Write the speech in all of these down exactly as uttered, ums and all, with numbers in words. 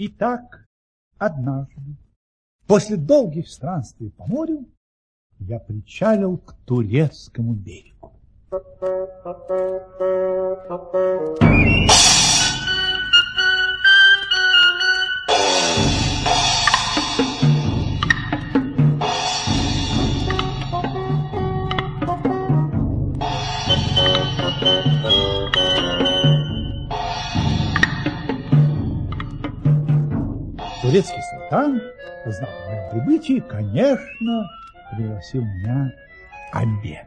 Итак, однажды, после долгих странствий по морю, я причалил к турецкому берегу. Турецкий султан, узнав о моем прибытии, конечно, пригласил меня обедать.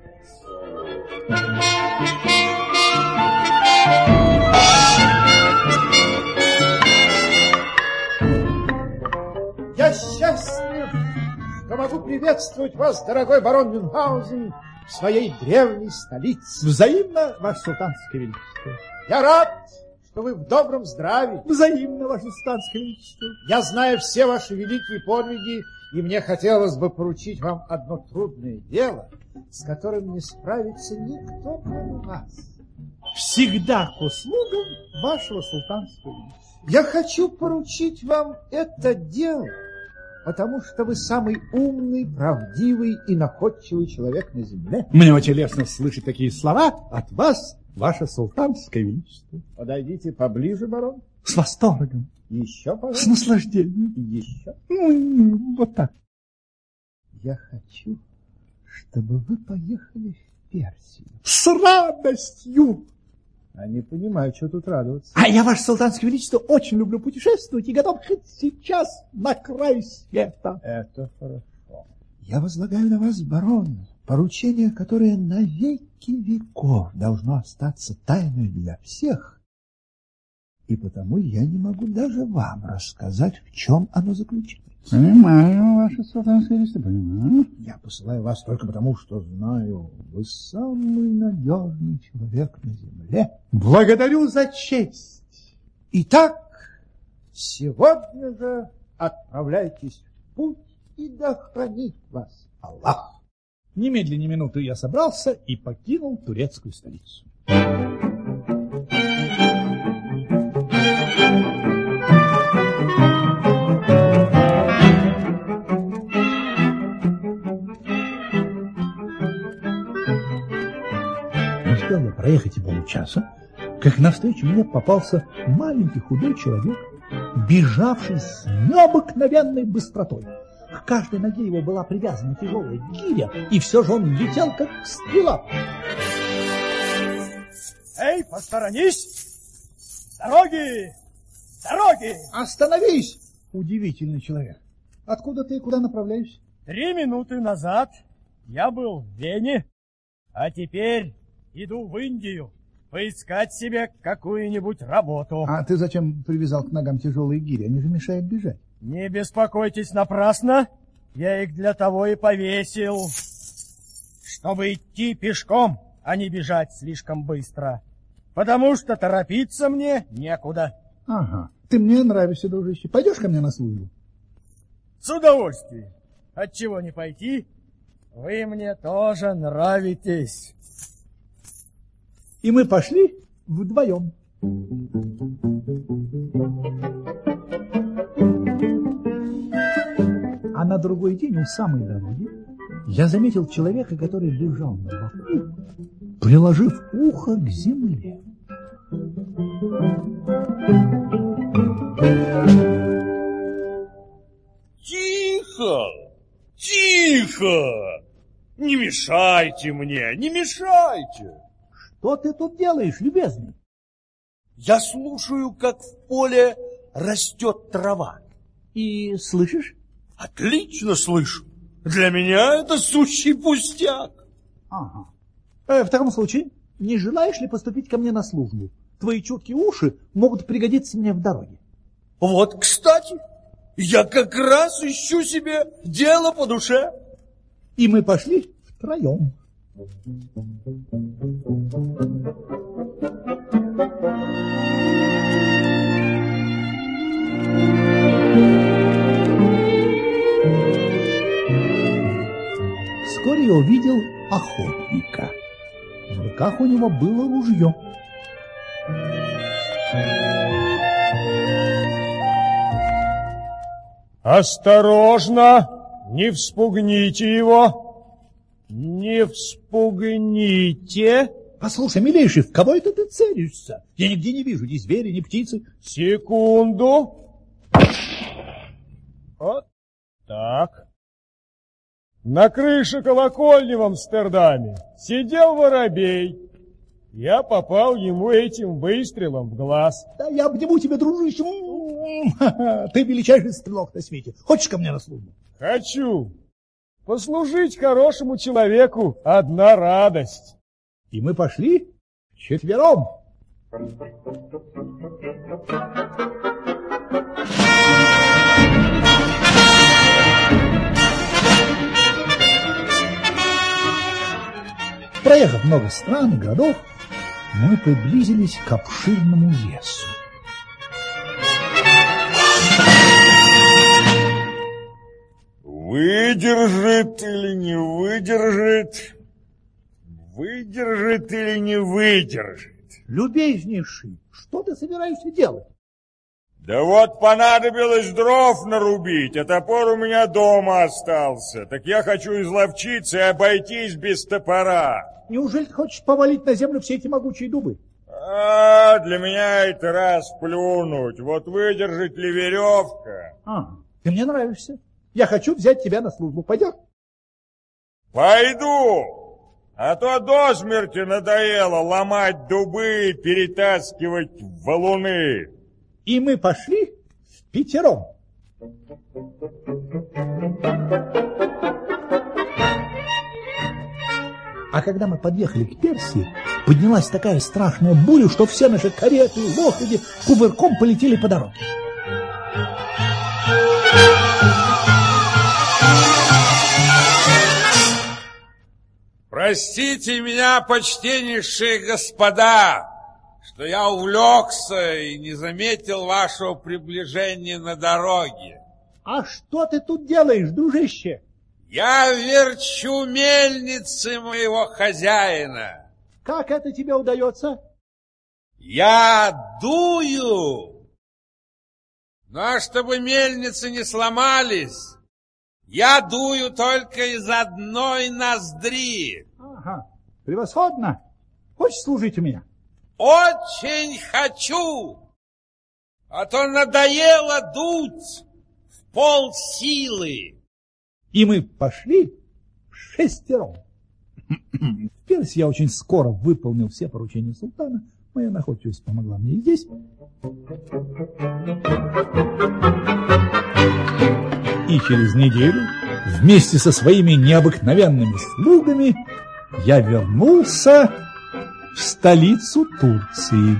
Я счастлив, что могу приветствовать вас, дорогой барон Мюнхгаузен, в своей древней столице. Взаимно, ваше султанское величество. Я рад, что вы в добром здравии. Взаимно, ваше султанское величество. Я знаю все ваши великие подвиги, и мне хотелось бы поручить вам одно трудное дело, с которым не справится никто, кроме вас. Всегда к услугам вашего султанского величества. Я хочу поручить вам это дело, потому что вы самый умный, правдивый и находчивый человек на земле. Мне очень лестно слышать такие слова от вас, ваше султанское величество. Подойдите поближе, барон. С восторгом. Еще, пожалуйста. С наслаждением. Еще. Ну, вот так. Я хочу, чтобы вы поехали в Персию. С радостью. А не понимаю, что тут радоваться. А я, ваше султанское величество, очень люблю путешествовать и готов хоть сейчас на край света. Это хорошо. Я возлагаю на вас, барон, поручение, которое на веки веков должно остаться тайной для всех, и потому я не могу даже вам рассказать, в чем оно заключается. Понимаю, ваше султанское величество, понимаю. Я посылаю вас только потому, что знаю, вы самый надежный человек на земле. Благодарю за честь. Итак, сегодня же отправляйтесь в путь, и да хранит вас Аллах. Немедленно ни минуты я собрался и покинул турецкую столицу. Не успел я проехать и получаса, как навстречу мне попался маленький худой человек, бежавший с необыкновенной быстротой. К каждой ноге его была привязана тяжелая гиря, и все же он летел, как стрела. Эй, посторонись! С дороги! С дороги! Остановись, удивительный человек. Откуда ты и куда направляешься? Три минуты назад я был в Вене, а теперь иду в Индию поискать себе какую-нибудь работу. А ты зачем привязал к ногам тяжелые гири? Они же мешают бежать. Не беспокойтесь напрасно, я их для того и повесил, чтобы идти пешком, а не бежать слишком быстро, потому что торопиться мне некуда. Ага, ты мне нравишься, дружище. Пойдешь ко мне на службу? С удовольствием. Отчего не пойти? Вы мне тоже нравитесь. И мы пошли вдвоем. А на другой день у самой дороги я заметил человека, который лежал на боку, приложив ухо к земле. Тихо! Тихо! Не мешайте мне, не мешайте! Что ты тут делаешь, любезный? Я слушаю, как в поле растет трава. И слышишь? Отлично слышу. Для меня это сущий пустяк. Ага. Э, в таком случае, не желаешь ли поступить ко мне на службу? Твои чуткие уши могут пригодиться мне в дороге. Вот, кстати, я как раз ищу себе дело по душе. И мы пошли втроем. Вскоре я увидел охотника. В руках у него было ружье. Осторожно, не вспугните его. Не вспугните. Послушай, милейший, в кого это ты целишься? Я нигде не вижу ни зверя, ни птицы. Секунду. Вот так. На крыше колокольни в Амстердаме сидел воробей. Я попал ему этим выстрелом в глаз. Да я обниму тебя, дружище. Ты величайший стрелок на свете. Хочешь ко мне на службу? Хочу. Послужить хорошему человеку одна радость. И мы пошли четвером. Проехав много стран и городов, мы приблизились к обширному лесу. Выдержит или не выдержит? Выдержит или не выдержит? Любезнейший, что ты собираешься делать? Да вот понадобилось дров нарубить, а топор у меня дома остался. Так я хочу изловчиться и обойтись без топора. Неужели ты хочешь повалить на землю все эти могучие дубы? А, для меня это раз плюнуть. Вот выдержит ли веревка? А, ты мне нравишься. Я хочу взять тебя на службу. Пойдем? Пойду. А то до смерти надоело ломать дубы и перетаскивать валуны. И мы пошли впятером. А когда мы подъехали к Персии, поднялась такая страшная буря, что все наши кареты и лошади кувырком полетели по дороге. Простите меня, почтеннейшие господа, что я увлекся и не заметил вашего приближения на дороге. А что ты тут делаешь, дружище? Я верчу мельницы моего хозяина. Как это тебе удается? Я дую. Ну, а чтобы мельницы не сломались, я дую только из одной ноздри. Ага, превосходно. Хочешь служить у меня? Очень хочу, а то надоело дуть в полсилы. И мы пошли шестером. В Персии я очень скоро выполнил все поручения султана. Моя находчивость помогла мне и здесь. И через неделю вместе со своими необыкновенными слугами я вернулся в столицу Турции.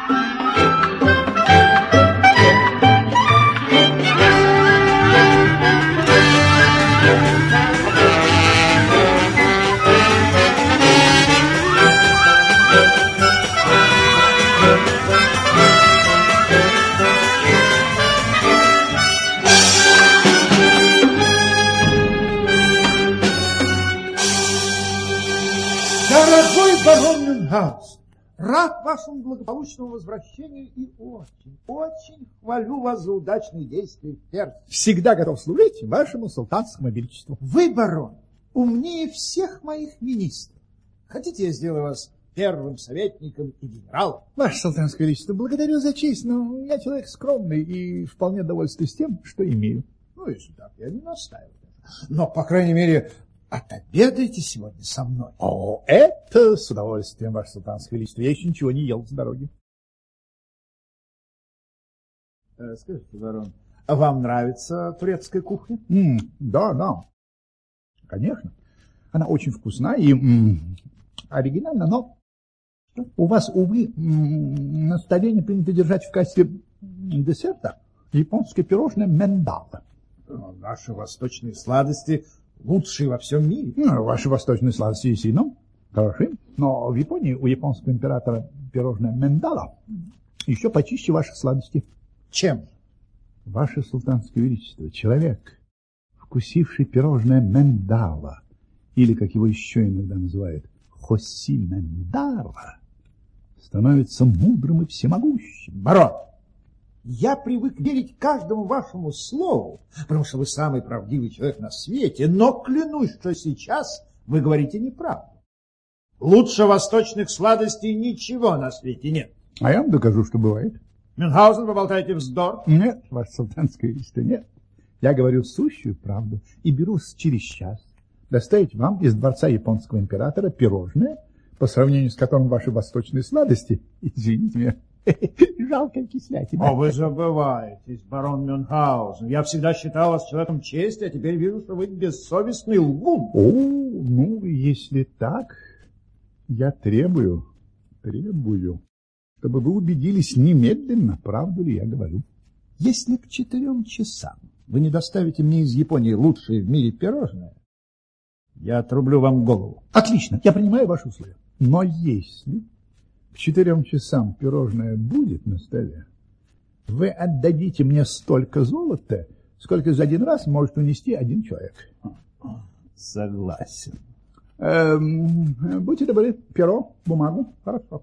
Дорогой барон Мюнхгаузен, рад вашему благополучному возвращению и очень, очень хвалю вас за удачные действия в Персии. Всегда готов служить вашему султанскому величеству. Вы, барон, умнее всех моих министров. Хотите, я сделаю вас первым советником и генералом? Ваше султанское величество, благодарю за честь, но я человек скромный и вполне довольствуюсь тем, что имею. Ну, если так, я не настаиваю. Но, по крайней мере, отобедайте сегодня со мной. О, это с удовольствием, ваше султанское величество. Я еще ничего не ел с дороги. Э, скажите, барон, а вам нравится турецкая кухня? Mm, да, да, конечно. Она очень вкусна и м, оригинальна, но у вас, увы, м, на столе не принято держать в качестве десерта японское пирожное мендала. Наши восточные сладости лучшие во всем мире. Ну, ваши восточные сладости действительно хороши, но в Японии у японского императора пирожное мендала еще почище ваших сладостей. Чем? Ваше султанское величество, человек, вкусивший пирожное мендала, или, как его еще иногда называют, хоси мендала, становится мудрым и всемогущим. Барон, Я привык верить каждому вашему слову, потому что вы самый правдивый человек на свете, но клянусь, что сейчас вы говорите неправду. Лучше восточных сладостей ничего на свете нет. А я вам докажу, что бывает. Мюнхгаузен, вы болтаете вздор? Нет, ваше султанское величество, нет. Я говорю сущую правду и берусь через час доставить вам из дворца японского императора пирожное, по сравнению с которым ваши восточные сладости, извините меня, жалкая кислятина. О, вы забываетесь, барон Мюнхгаузен. Я всегда считал вас человеком чести, а теперь вижу, что вы бессовестный лгун. О, ну, если так, я требую, требую, чтобы вы убедились немедленно, правду ли я говорю. Если к четырем часам вы не доставите мне из Японии лучшее в мире пирожное, я отрублю вам голову. Отлично, я принимаю ваши условия. Но если к четырем часам пирожное будет на столе, вы отдадите мне столько золота, сколько за один раз может унести один человек. Согласен. Эм, будьте добры, перо, бумагу. Хорошо.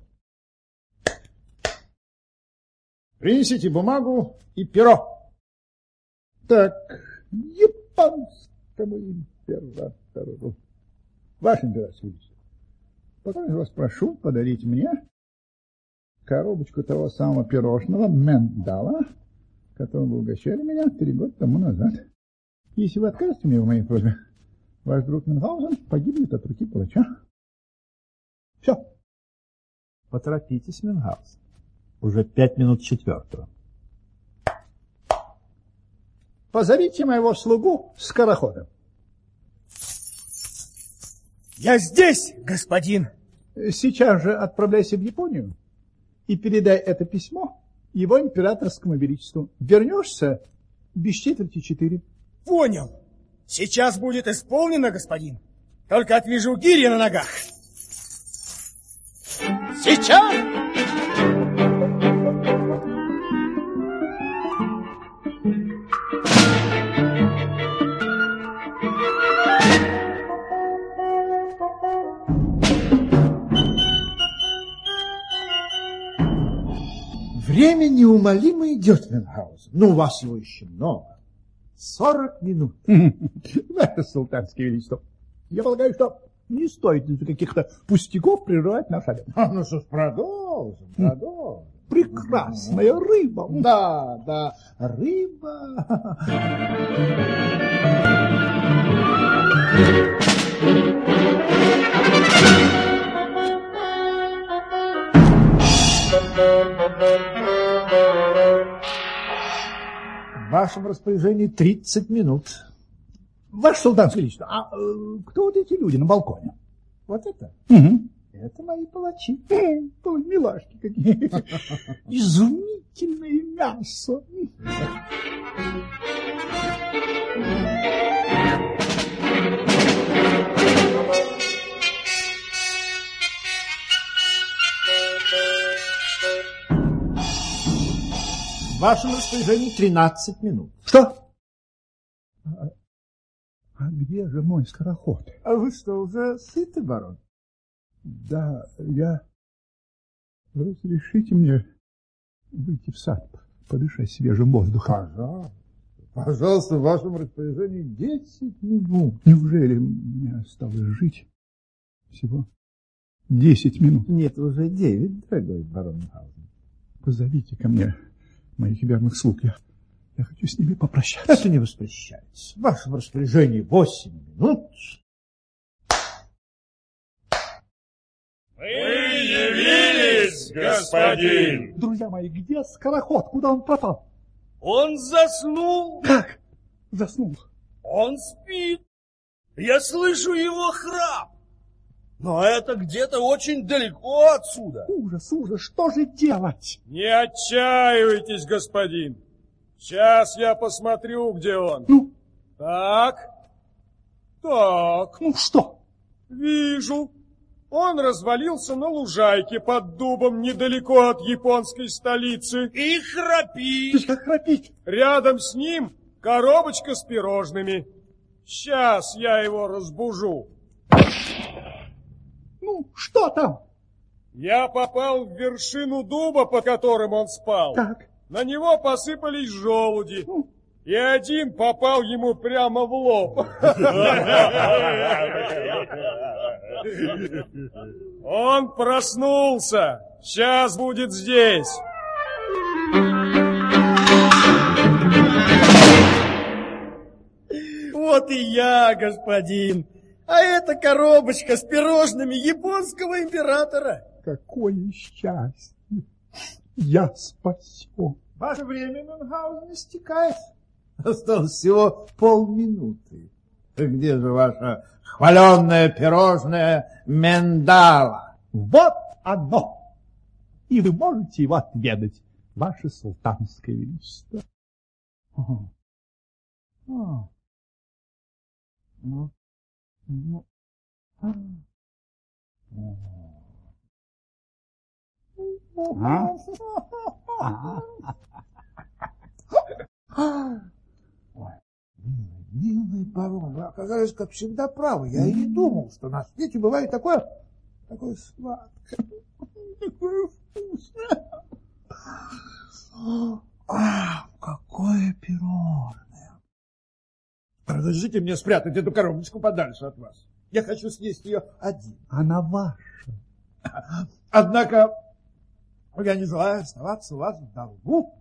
Принесите бумагу и перо. Так, японскому императору. Ваше императорское величество, пока я вас прошу подарить мне коробочку того самого пирожного Мендала, которым вы угощали меня три года тому назад. Если вы откажете мне в моей просьбе, ваш друг Мюнхгаузен погибнет от руки палача. Все. Поторопитесь, Мюнхгаузен. Уже пять минут четвертого. Позовите моего слугу скорохода. Я здесь, господин. Сейчас же отправляйся в Японию и передай это письмо его императорскому величеству. Вернешься без четверти четыре. Понял. Сейчас будет исполнено, господин. Только отвяжу гири на ногах. Сейчас! Время неумолимо идет, Мюнхгаузен. Но у вас его еще много. Сорок минут. Ваше султанское величество, я полагаю, что не стоит из-за каких-то пустяков прерывать наш обед. А, ну что ж, продолжим, продолжим. Прекрасная рыба. Да, да, рыба. В вашем распоряжении тридцать минут. Ваше султанское величество, а э, кто вот эти люди на балконе? Вот это? Угу. Это мои палачи. Ой, милашки какие. Изумительное мясо. В вашем распоряжении тринадцать минут. Что? А, а где же мой скороход? А вы что, уже сыты, барон? Да, я... Разрешите мне выйти в сад, подышать свежим воздухом? Пожалуйста. Пожалуйста, в вашем распоряжении десять минут. Неужели мне осталось жить всего десять минут? Нет, уже девять, дорогой барон Мюнхгаузен. Позовите ко мне моих верных слуг. Я, я хочу с ними попрощаться. Это не воспрещается. В вашем распоряжении восемь минут. Вы явились, господин! Друзья мои, где скороход? Куда он пропал? Он заснул. Как? Заснул. Он спит. Я слышу его храп. Но это где-то очень далеко отсюда. Ужас, ужас, что же делать? Не отчаивайтесь, господин. Сейчас я посмотрю, где он. Ну? Так. Так. Ну что? Вижу. Он развалился на лужайке под дубом недалеко от японской столицы. И храпит. То есть как храпит? Рядом с ним коробочка с пирожными. Сейчас я его разбужу. Ну, что там? Я попал в вершину дуба, под которым он спал. Так. на него посыпались желуди, и один попал ему прямо в лоб. Он проснулся, сейчас будет здесь. Вот и я, господин. А это коробочка с пирожными японского императора. Какое счастье! Я спасен. Ваше время, Мюнхгаузен, истекает. Осталось всего полминуты. Где же ваше хваленное пирожное миндала? Вот оно! И вы можете его отведать, ваше султанское величество. О. О. Ну, ну. А. А? Ой, милый, милый барон, вы оказались, как всегда, правы. Я и не думал, что на свете бывает такое, такое сладкое, такое вкусное. А, какое пирожное. Разрешите мне спрятать эту коробочку подальше от вас. Я хочу съесть ее один. Она ваша. Однако я не желаю оставаться у вас в долгу.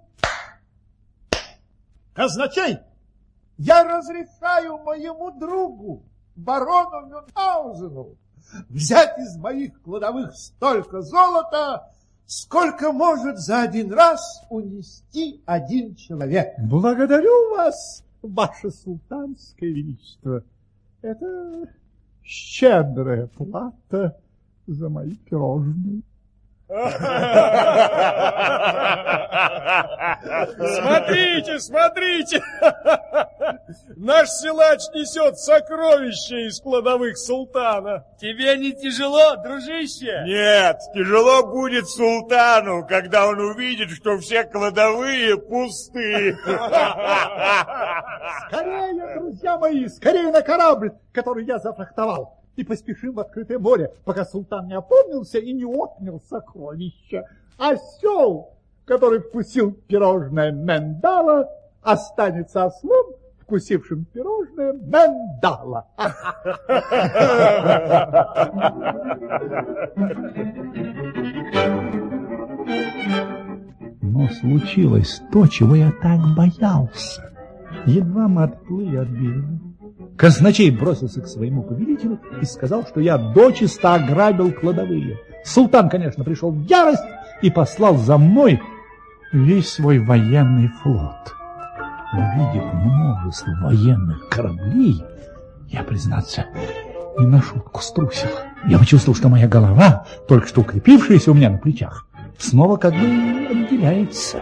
Казначей, я разрешаю моему другу, барону Мюнхгаузену, взять из моих кладовых столько золота, сколько может за один раз унести один человек. Благодарю вас, ваше султанское величество. Это щедрая плата за мои пирожные. Смотрите, смотрите! Наш силач несет сокровища из кладовых султана. Тебе не тяжело, дружище? Нет, тяжело будет султану, когда он увидит, что все кладовые пусты. Скорее, друзья мои, скорее на корабль, который я зафрахтовал. И поспешим в открытое море, пока султан не опомнился и не отнял сокровища. Осел, который вкусил пирожное миндала, останется ослом, вкусившим пирожное миндала. Но случилось то, чего я так боялся. Едва мы отплыли от берега, казначей бросился к своему повелителю и сказал, что я дочисто ограбил кладовые. Султан, конечно, пришел в ярость и послал за мной весь свой военный флот. Увидев множество военных кораблей, я, признаться, не на шутку струсил. Я почувствовал, что моя голова, только что укрепившаяся у меня на плечах, снова как бы отделяется.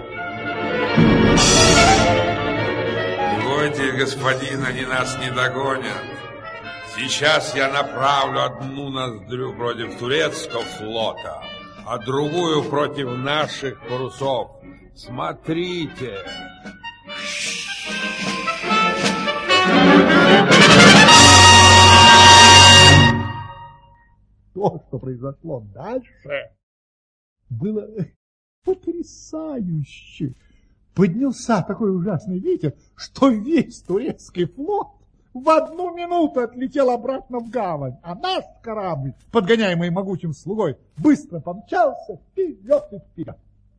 Господин, они нас не догонят. Сейчас я направлю одну ноздрю против турецкого флота, а другую против наших парусов. Смотрите. То, что произошло дальше, было потрясающе. Поднялся такой ужасный ветер, что весь турецкий флот в одну минуту отлетел обратно в гавань, а наш корабль, подгоняемый могучим слугой, быстро помчался вперед и вперед.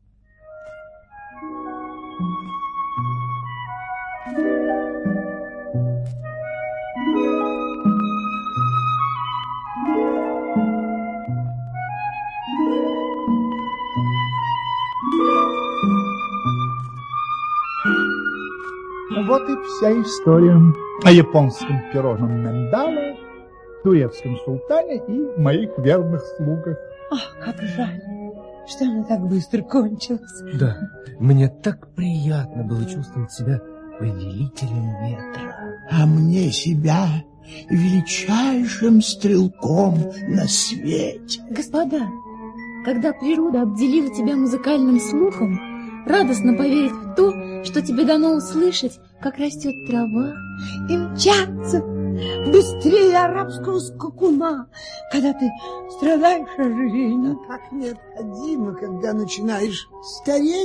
Вот и вся история о японском пирожном миндале, турецком султане и моих верных слугах. Ах, как жаль, что она так быстро кончилась. Да, мне так приятно было чувствовать себя повелителем ветра. А мне себя величайшим стрелком на свете. Господа, когда природа обделила тебя музыкальным слухом, радостно поверить в то, что тебе дано услышать, как растет трава, и мчаться быстрее арабского скакуна, когда ты страдаешь ожирением. Так необходимо, когда начинаешь стареть,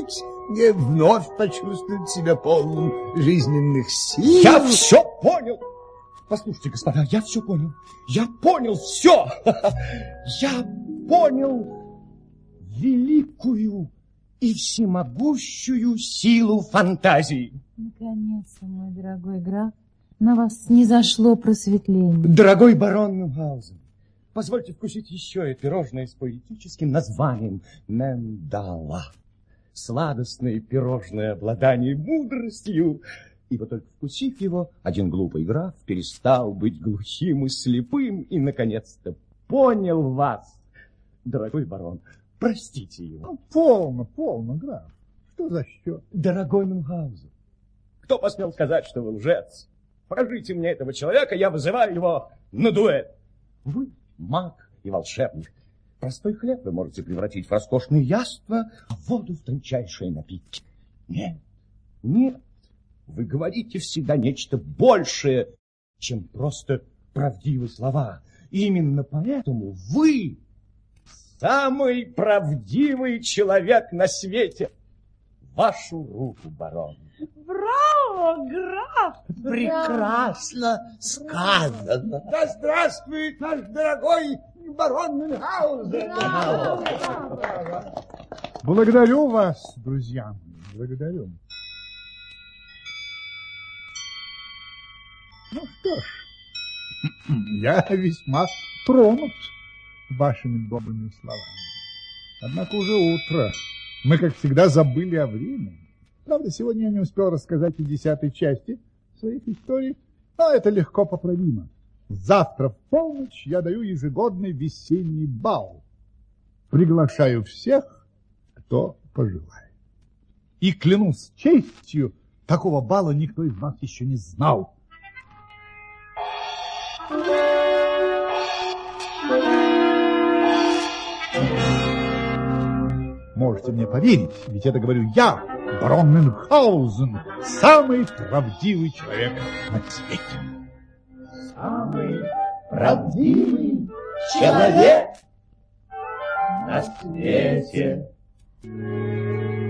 э, вновь почувствует себя полным жизненных сил. Я все понял. Послушайте, господа, я все понял. Я понял все. Я понял великую и всемогущую силу фантазии. Наконец-то, мой дорогой граф, на вас снизошло просветление. Дорогой барон Мюнхгаузен, позвольте вкусить еще и пирожное с поэтическим названием «Мендала». Сладостное пирожное обладание мудростью. Ибо только вкусив его, один глупый граф перестал быть глухим и слепым и, наконец-то, понял вас. Дорогой барон, простите его. Ну, полно, полно, граф. Что за счет? Дорогой Мюнхгаузен, кто посмел сказать, что вы лжец? Покажите мне этого человека, я вызываю его на дуэль. Вы маг и волшебник. Простой хлеб вы можете превратить в роскошные яства, а воду в тончайшие напитки. Нет, нет, вы говорите всегда нечто большее, чем просто правдивые слова. Именно поэтому вы самый правдивый человек на свете. Вашу руку, барон. Браво, граф! Прекрасно сказано. Да здравствует наш дорогой барон Мюнхгаузен! Благодарю вас, друзья мои, благодарю. Ну что ж, я весьма тронут вашими добрыми словами. Однако уже утро. Мы, как всегда, забыли о времени. Правда, сегодня я не успел рассказать и десятой части своих историй, но это легко поправимо. Завтра в полночь я даю ежегодный весенний бал. Приглашаю всех, кто пожелает. И клянусь честью, такого бала никто из вас еще не знал. Можете мне поверить, ведь это говорю я, барон Мюнхгаузен, самый правдивый человек на свете. Самый правдивый человек на свете.